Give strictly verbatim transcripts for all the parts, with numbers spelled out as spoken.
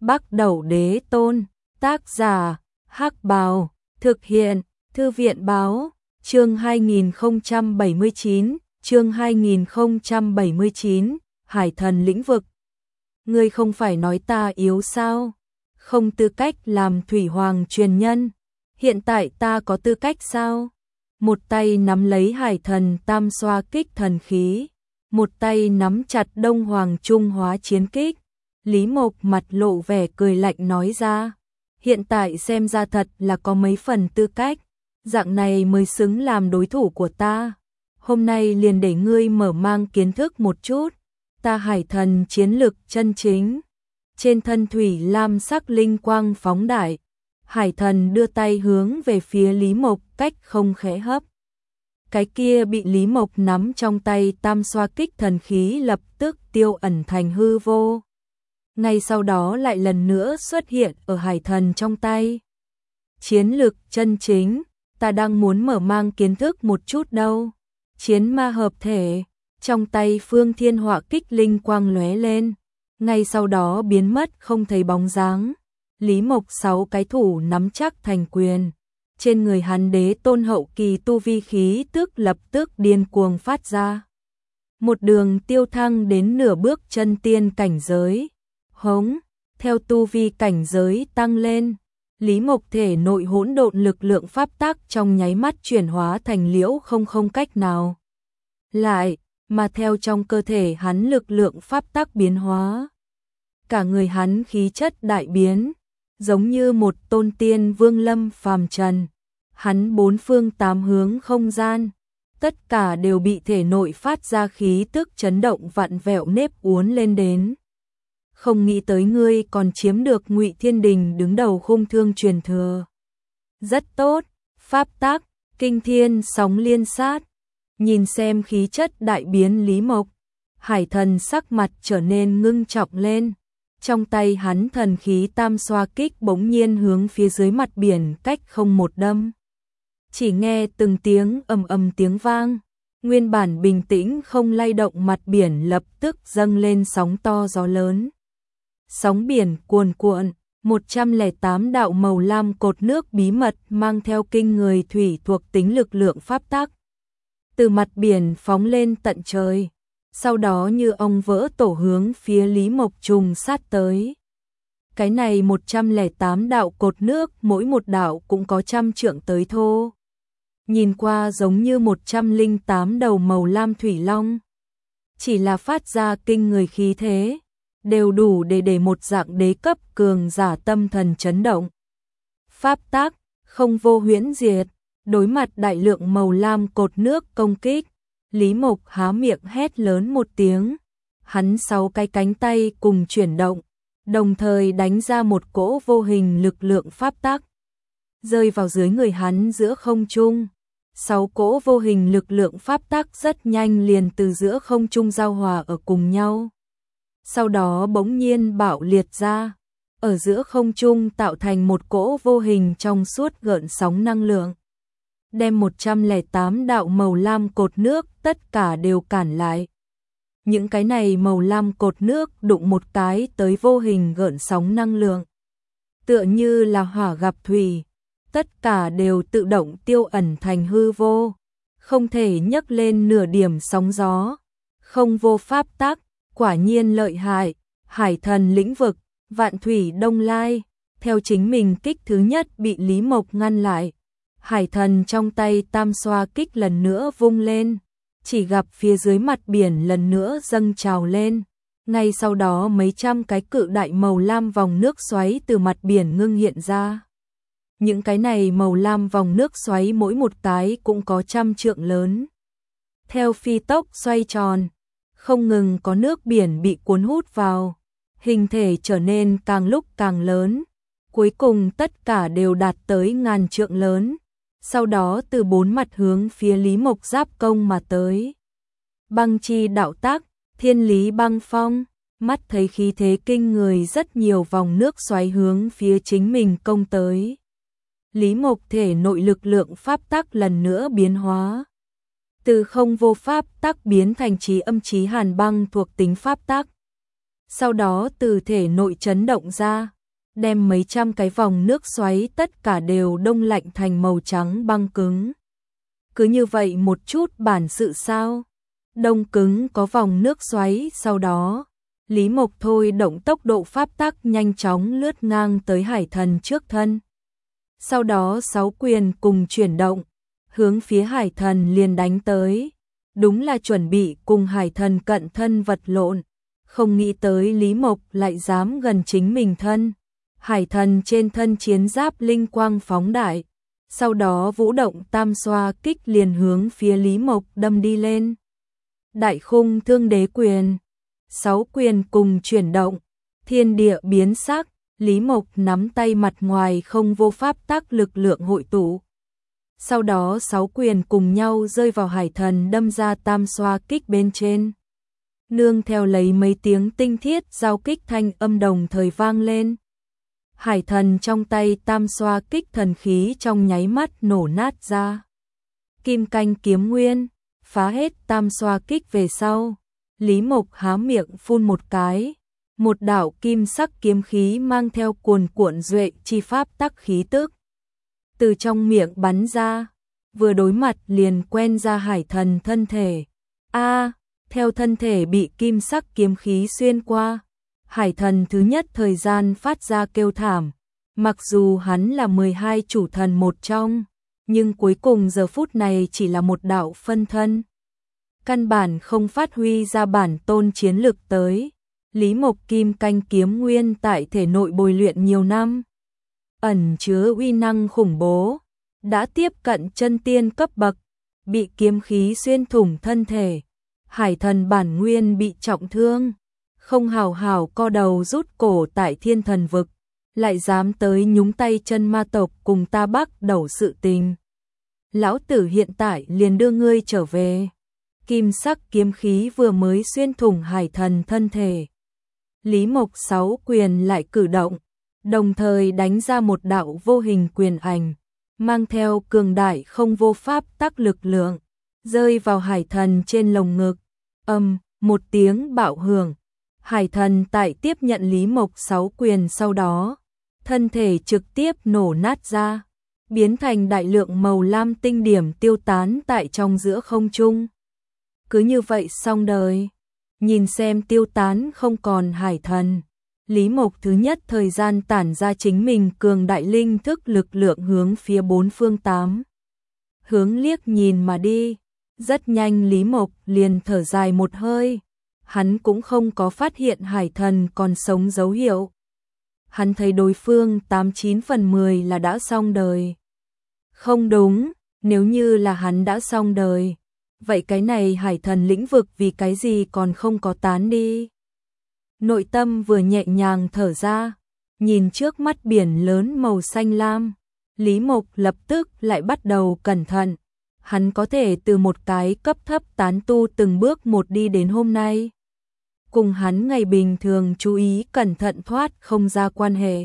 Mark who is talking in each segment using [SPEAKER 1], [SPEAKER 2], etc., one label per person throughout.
[SPEAKER 1] Bắc Đẩu Đế Tôn, tác giả, Hắc Bào, thực hiện, Thư viện Báo, chương hai nghìn không trăm bảy mươi chín, chương hai nghìn không trăm bảy mươi chín, Hải Thần lĩnh vực. Ngươi không phải nói ta yếu sao? Không tư cách làm Thủy Hoàng truyền nhân. Hiện tại ta có tư cách sao? Một tay nắm lấy Hải Thần tam xoa kích thần khí, một tay nắm chặt Đông Hoàng Trung hóa chiến kích. Lý Mộc mặt lộ vẻ cười lạnh nói ra, hiện tại xem ra thật là có mấy phần tư cách, dạng này mới xứng làm đối thủ của ta. Hôm nay liền để ngươi mở mang kiến thức một chút, ta Hải Thần chiến lực chân chính. Trên thân thủy lam sắc linh quang phóng đại, Hải Thần đưa tay hướng về phía Lý Mộc cách không khẽ hấp. Cái kia bị Lý Mộc nắm trong tay tam xoa kích thần khí lập tức tiêu ẩn thành hư vô. Ngay sau đó lại lần nữa xuất hiện ở Hải Thần trong tay. Chiến lực chân chính, ta đang muốn mở mang kiến thức một chút đâu. Chiến ma hợp thể, trong tay Phương Thiên Họa kích linh quang lóe lên, ngay sau đó biến mất không thấy bóng dáng. Lý Mộc sáu cái thủ nắm chắc thành quyền, trên người hắn Đế Tôn hậu kỳ tu vi khí tức lập tức điên cuồng phát ra. Một đường tiêu thăng đến nửa bước chân tiên cảnh giới. Hống, theo tu vi cảnh giới tăng lên, Lý Mộc thể nội hỗn độn lực lượng pháp tắc trong nháy mắt chuyển hóa thành liễu không không cách nào lại, mà theo trong cơ thể hắn lực lượng pháp tắc biến hóa. Cả người hắn khí chất đại biến, giống như một tôn tiên vương lâm phàm trần. Hắn bốn phương tám hướng không gian, tất cả đều bị thể nội phát ra khí tức chấn động vặn vẹo nếp uốn lên đến. Không nghĩ tới ngươi còn chiếm được Ngụy Thiên Đình đứng đầu khung thương truyền thừa. Rất tốt, pháp tắc, kinh thiên sóng liên sát. Nhìn xem khí chất đại biến Lý Mộc, Hải Thần sắc mặt trở nên ngưng trọng lên. Trong tay hắn thần khí tam xoa kích bỗng nhiên hướng phía dưới mặt biển cách không một đâm. Chỉ nghe từng tiếng ầm ầm tiếng vang, nguyên bản bình tĩnh không lay động mặt biển lập tức dâng lên sóng to gió lớn. Sóng biển cuồn cuộn, một trăm lẻ tám đạo màu lam cột nước bí mật mang theo kinh người thủy thuộc tính lực lượng pháp tắc. Từ mặt biển phóng lên tận trời, sau đó như ong vỡ tổ hướng phía Lý Mộc trùng sát tới. Cái này một trăm lẻ tám đạo cột nước mỗi một đạo cũng có trăm trượng tới thô. Nhìn qua giống như một trăm lẻ tám đầu màu lam thủy long. Chỉ là phát ra kinh người khí thế, đều đủ để để một dạng đế cấp cường giả tâm thần chấn động. Pháp tắc, không vô huyễn diệt, đối mặt đại lượng màu lam cột nước công kích, Lý Mộc há miệng hét lớn một tiếng. Hắn sáu cái cánh tay cùng chuyển động, đồng thời đánh ra một cỗ vô hình lực lượng pháp tắc, rơi vào dưới người hắn giữa không trung. Sáu cỗ vô hình lực lượng pháp tắc rất nhanh liền từ giữa không trung giao hòa ở cùng nhau. Sau đó bỗng nhiên bạo liệt ra, ở giữa không trung tạo thành một cỗ vô hình trong suốt gợn sóng năng lượng, đem một trăm lẻ tám đạo màu lam cột nước tất cả đều cản lại. Những cái này màu lam cột nước đụng một cái tới vô hình gợn sóng năng lượng, tựa như là hỏa gặp thủy, tất cả đều tự động tiêu ẩn thành hư vô, không thể nhấc lên nửa điểm sóng gió. Không vô pháp tắc, quả nhiên lợi hại. Hải Thần lĩnh vực, Vạn Thủy Đông Lai, theo chính mình kích thứ nhất bị Lý Mộc ngăn lại. Hải Thần trong tay tam xoa kích lần nữa vung lên, chỉ gặp phía dưới mặt biển lần nữa dâng trào lên. Ngay sau đó mấy trăm cái cự đại màu lam vòng nước xoáy từ mặt biển ngưng hiện ra. Những cái này màu lam vòng nước xoáy mỗi một cái cũng có trăm trượng lớn. Theo phi tốc xoay tròn, không ngừng có nước biển bị cuốn hút vào, hình thể trở nên càng lúc càng lớn, cuối cùng tất cả đều đạt tới ngàn trượng lớn, sau đó từ bốn mặt hướng phía Lý Mộc giáp công mà tới. Băng chi đạo tác, thiên lý băng phong, mắt thấy khí thế kinh người rất nhiều vòng nước xoáy hướng phía chính mình công tới. Lý Mộc thể nội lực lượng pháp tắc lần nữa biến hóa. Từ không vô pháp tắc biến thành trí âm trí hàn băng thuộc tính pháp tắc. sau đó từ thể nội chấn động ra, đem mấy trăm cái vòng nước xoáy tất cả đều đông lạnh thành màu trắng băng cứng. Cứ như vậy một chút bản sự sao? Đông cứng có vòng nước xoáy, sau đó Lý Mộc thôi động tốc độ pháp tắc nhanh chóng lướt ngang tới hải thần trước thân. Sau đó sáu quyền cùng chuyển động, hướng phía hải thần liền đánh tới. Đúng là chuẩn bị cùng hải thần cận thân vật lộn, không nghĩ tới Lý Mộc lại dám gần chính mình thân. Hải thần trên thân chiến giáp linh quang phóng đại, sau đó vũ động tam xoa kích liền hướng phía Lý Mộc đâm đi lên. Đại khung thương đế quyền, sáu quyền cùng chuyển động, thiên địa biến sắc, Lý Mộc nắm tay mặt ngoài không vô pháp tắc lực lượng hội tụ. Sau đó sáu quyền cùng nhau rơi vào hải thần đâm ra tam xoa kích bên trên. Nương theo lấy mấy tiếng tinh thiết giao kích thanh âm đồng thời vang lên. Hải thần trong tay tam xoa kích thần khí trong nháy mắt nổ nát ra. Kim canh kiếm nguyên, phá hết tam xoa kích về sau. Lý Mộc há miệng phun một cái. Một đạo kim sắc kiếm khí mang theo cuồn cuộn duệ chi pháp tắc khí tức. Từ trong miệng bắn ra, vừa đối mặt liền quen ra hải thần thân thể. A, theo thân thể bị kim sắc kiếm khí xuyên qua, hải thần thứ nhất thời gian phát ra kêu thảm. Mặc dù hắn là mười hai chủ thần một trong, nhưng cuối cùng giờ phút này chỉ là một đạo phân thân. Căn bản không phát huy ra bản tôn chiến lực tới. Lý Mộc kim canh kiếm nguyên tại thể nội bồi luyện nhiều năm, ẩn chứa uy năng khủng bố, đã tiếp cận chân tiên cấp bậc, bị kiếm khí xuyên thủng thân thể. Hải thần bản nguyên bị trọng thương, không hào hào co đầu rút cổ tại thiên thần vực, lại dám tới nhúng tay chân ma tộc cùng ta bắt đầu sự tình. Lão tử hiện tại liền đưa ngươi trở về. Kim sắc kiếm khí vừa mới xuyên thủng hải thần thân thể. Lý Mộc sáu quyền lại cử động, đồng thời đánh ra một đạo vô hình quyền ảnh, mang theo cường đại không vô pháp tắc lực lượng, rơi vào hải thần trên lồng ngực. Âm, một tiếng bạo hưởng, hải thần tại tiếp nhận Lý Mộc sáu quyền sau đó, thân thể trực tiếp nổ nát ra, biến thành đại lượng màu lam tinh điểm tiêu tán tại trong giữa không trung. Cứ như vậy xong đời. Nhìn xem tiêu tán không còn hải thần, Lý Mộc thứ nhất thời gian tản ra chính mình cường đại linh thức lực lượng hướng phía bốn phương tám hướng liếc nhìn mà đi. Rất nhanh Lý Mộc liền thở dài một hơi, hắn cũng không có phát hiện hải thần còn sống dấu hiệu. Hắn thấy đối phương tám chín phần mười là đã xong đời. Không đúng, nếu như là hắn đã xong đời, vậy cái này hải thần lĩnh vực vì cái gì còn không có tán đi? Nội tâm vừa nhẹ nhàng thở ra, nhìn trước mắt biển lớn màu xanh lam, Lý Mộc lập tức lại bắt đầu cẩn thận. Hắn có thể từ một cái cấp thấp tán tu từng bước một đi đến hôm nay. Cùng hắn ngày bình thường chú ý cẩn thận thoát không ra quan hệ.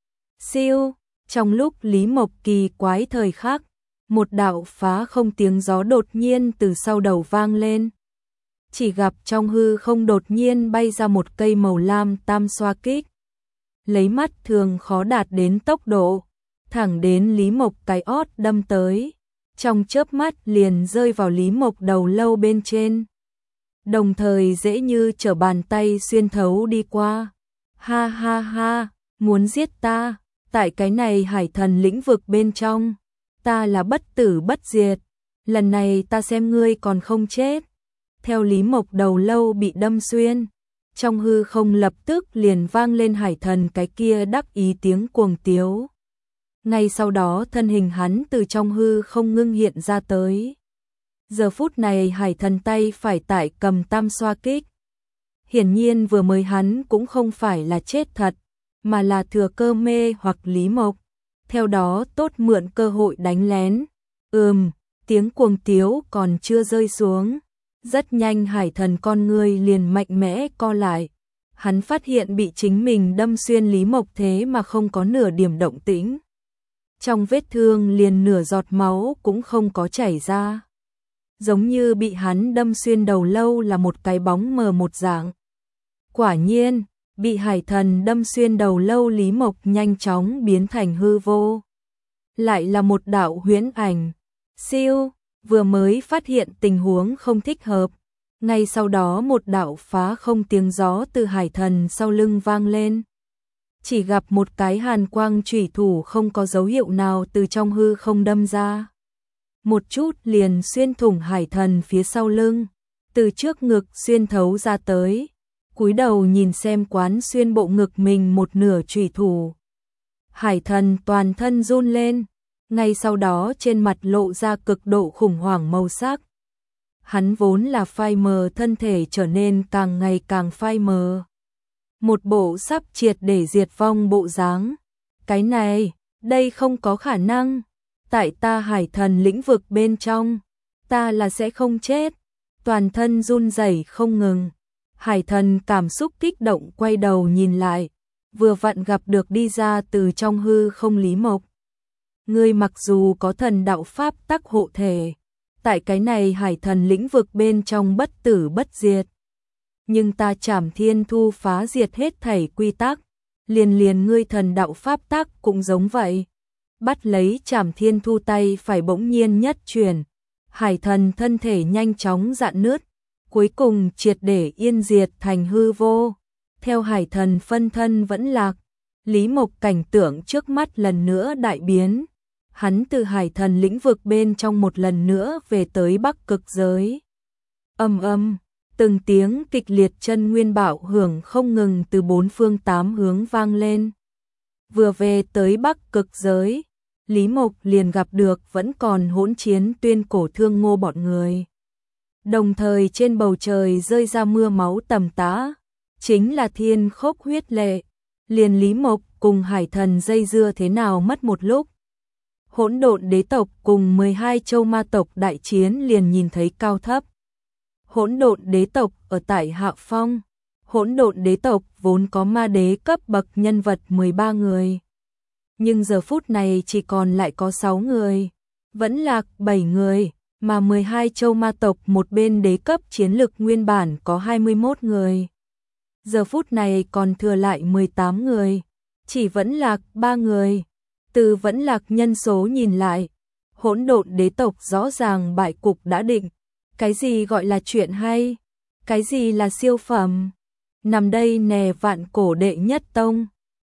[SPEAKER 1] Siêu, trong lúc Lý Mộc kỳ quái thời khắc, một đạo phá không tiếng gió đột nhiên từ sau đầu vang lên. Chỉ gặp trong hư không đột nhiên bay ra một cây màu lam tam xoa kích. Lấy mắt thường khó đạt đến tốc độ, thẳng đến Lý Mộc cái ót đâm tới. Trong chớp mắt liền rơi vào Lý Mộc đầu lâu bên trên. Đồng thời dễ như trở bàn tay xuyên thấu đi qua. Ha ha ha, muốn giết ta, tại cái này hải thần lĩnh vực bên trong. Ta là bất tử bất diệt, lần này ta xem ngươi còn không chết. Theo Lý Mộc đầu lâu bị đâm xuyên, trong hư không lập tức liền vang lên hải thần cái kia đắc ý tiếng cuồng tiếu. Ngay sau đó thân hình hắn từ trong hư không ngưng hiện ra tới. Giờ phút này hải thần tay phải tại cầm tam xoa kích. Hiển nhiên vừa mới hắn cũng không phải là chết thật, mà là thừa cơ mê hoặc Lý Mộc. Theo đó tốt mượn cơ hội đánh lén. Ừm, tiếng cuồng tiếu còn chưa rơi xuống. Rất nhanh hải thần con người liền mạnh mẽ co lại. Hắn phát hiện bị chính mình đâm xuyên Lý Mộc thế mà không có nửa điểm động tĩnh. Trong vết thương liền nửa giọt máu cũng không có chảy ra. Giống như bị hắn đâm xuyên đầu lâu là một cái bóng mờ một dạng. Quả nhiên, bị hải thần đâm xuyên đầu lâu Lý Mộc nhanh chóng biến thành hư vô. Lại là một đạo huyễn ảnh. Siêu, vừa mới phát hiện tình huống không thích hợp. Ngay sau đó một đạo phá không tiếng gió từ hải thần sau lưng vang lên. Chỉ gặp một cái hàn quang chủy thủ không có dấu hiệu nào từ trong hư không đâm ra. Một chút liền xuyên thủng hải thần phía sau lưng, từ trước ngực xuyên thấu ra tới. Cúi đầu nhìn xem quán xuyên bộ ngực mình một nửa chủy thủ. Hải thần toàn thân run lên, ngay sau đó trên mặt lộ ra cực độ khủng hoảng màu sắc. Hắn vốn là phai mờ thân thể trở nên càng ngày càng phai mờ. Một bộ sắp triệt để diệt vong bộ dáng. Cái này, đây không có khả năng. Tại ta hải thần lĩnh vực bên trong, ta là sẽ không chết. Toàn thân run rẩy không ngừng. Hải thần cảm xúc kích động quay đầu nhìn lại, vừa vặn gặp được đi ra từ trong hư không Lý Mộc. Ngươi mặc dù có thần đạo pháp tắc hộ thể, tại cái này hải thần lĩnh vực bên trong bất tử bất diệt. Nhưng ta Trảm Thiên Thu phá diệt hết thảy quy tắc, liền liền ngươi thần đạo pháp tắc cũng giống vậy. Bắt lấy Trảm Thiên Thu tay phải bỗng nhiên nhất chuyển, hải thần thân thể nhanh chóng rạn nứt, cuối cùng triệt để yên diệt thành hư vô. Theo hải thần phân thân vẫn lạc, Lý Mộc cảnh tượng trước mắt lần nữa đại biến. Hắn từ hải thần lĩnh vực bên trong một lần nữa về tới Bắc Cực giới. Âm âm, từng tiếng kịch liệt chân nguyên bạo hưởng không ngừng từ bốn phương tám hướng vang lên. Vừa về tới Bắc Cực giới, Lý Mộc liền gặp được vẫn còn hỗn chiến Tuyên Cổ Thương Ngô bọn người. Đồng thời trên bầu trời rơi ra mưa máu tầm tã, chính là thiên khốc huyết lệ. Liền Lý Mộc cùng hải thần dây dưa thế nào mất một lúc. Hỗn độn đế tộc cùng mười hai châu ma tộc đại chiến liền nhìn thấy cao thấp. Hỗn độn đế tộc ở tại hạ phong. Hỗn độn đế tộc vốn có ma đế cấp bậc nhân vật mười ba người. Nhưng giờ phút này chỉ còn lại có sáu người. Vẫn lạc bảy người, mà mười hai châu ma tộc một bên đế cấp chiến lực nguyên bản có hai mươi mốt người. Giờ phút này còn thừa lại mười tám người, chỉ vẫn lạc ba người. Từ vẫn lạc nhân số nhìn lại, hỗn độn đế tộc rõ ràng bại cục đã định. Cái gì gọi là chuyện hay? Cái gì là siêu phẩm? Nằm đây nè vạn cổ đệ nhất tông,